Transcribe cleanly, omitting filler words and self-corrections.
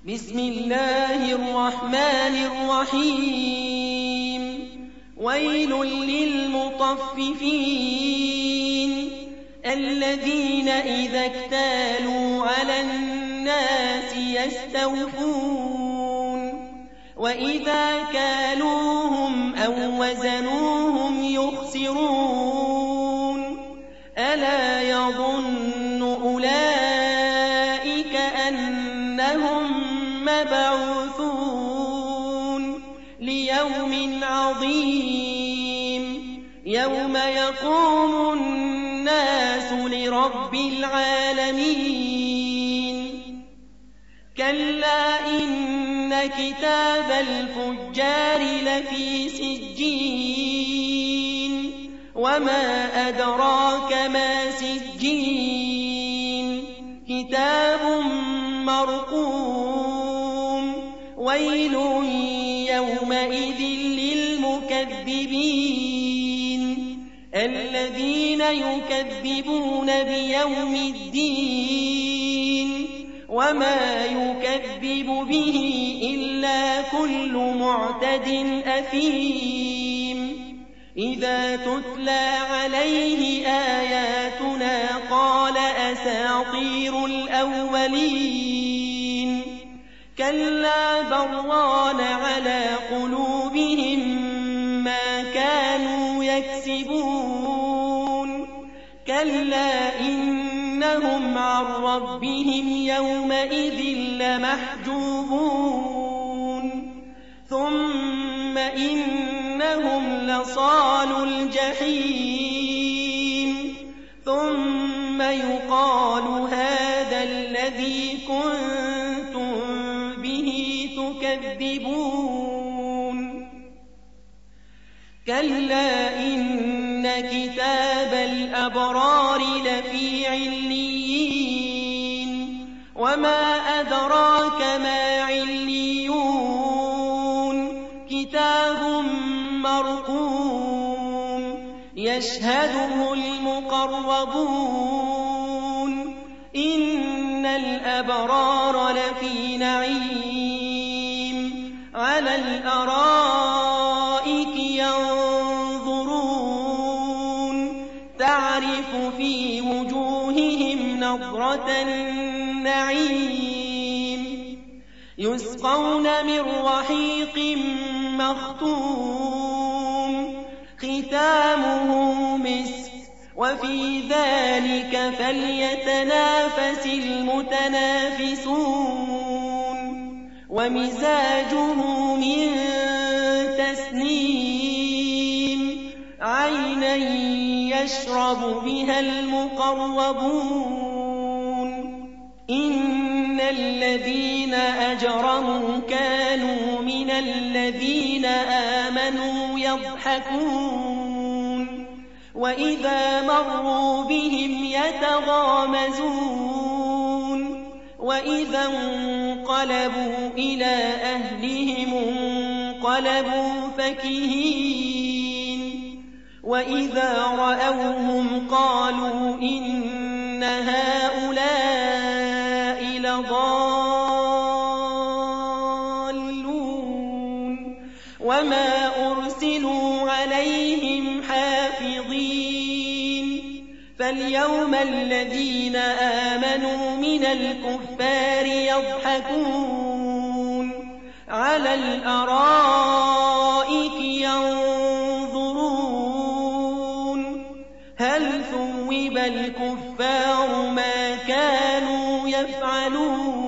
بسم الله الرحمن الرحيم ويل للمطففين الذين إذا اكتالوا على الناس يستوفون وإذا كالوهم أو وزنوهم يخسرون ألا يظن أولئك أنهم مبعوثون ليوم عظيم يوم يقوم الناس لرب العالمين كلا إن كتاب الفجار لفي سجين وما أدراك ما سجين كتاب مرقوم ويل يومئذ للمكذبين الذين يكذبون بيوم الدين وما يكذب به إلا كل معتد أثيم إذا تتلى عليه آياتنا قال أساطير الأولين كلا بران على قلوبهم ما كانوا يكسبون كلا إنهم عن ربهم يومئذ لمحجوبون ثم إنهم لصالو الجحيم ثم يقال هذا الذي كنتم به تكذبون كلا إن كتاب الأبرار لفي عليين وما أدراك ما عليون كتاب مرقوم يشهده المقربون إن الأبرار لفي نعيم على الأرائك ينظرون تعرف في وجوههم نضرة النعيم يسقون من رحيق مختوم ختامه مسك وفي ذلك فليتنافس المتنافسون ومزاجه من تسنيم عينا يشرب بها المقربون إن الذين أجرموا كانوا من الذين آمنوا يضحكون وإذا مروا بهم يتغامزون وإذا انقلبوا إلى أهلهم انقلبوا فكهين وإذا رأوهم قالوا إن هؤلاء لضالون وما أرسلوا عليهم حافظين فاليوم الذين آمنوا من الكفار يضحكون على الأرائك ينظرون هل ثوب الكفار ما كانوا يفعلون